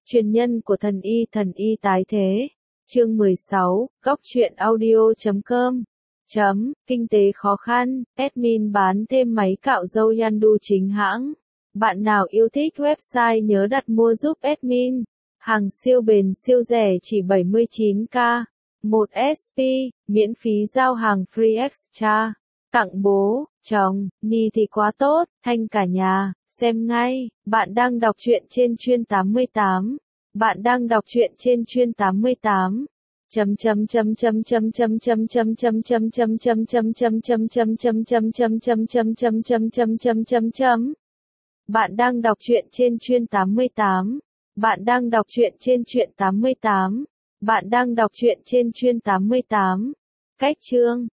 Truyền nhân của thần y tái thế. Chương 16, góc truyện audio.com. Kinh tế khó khăn, admin bán thêm máy cạo râu Yandu chính hãng. Bạn nào yêu thích website nhớ đặt mua giúp admin. Hàng siêu bền siêu rẻ chỉ 79k. 1 SP, miễn phí giao hàng free extra. Tặng bố, chồng, ni thì quá tốt, thanh cả nhà, xem ngay. Bạn đang đọc truyện trên Chuyên 88. Bạn đang đọc truyện trên Chuyên 88. Bạn đang đọc truyện trên Chuyên 88. Bạn đang đọc truyện trên Truyện 88. Bạn đang đọc truyện trên Chuyên 88. Cách chương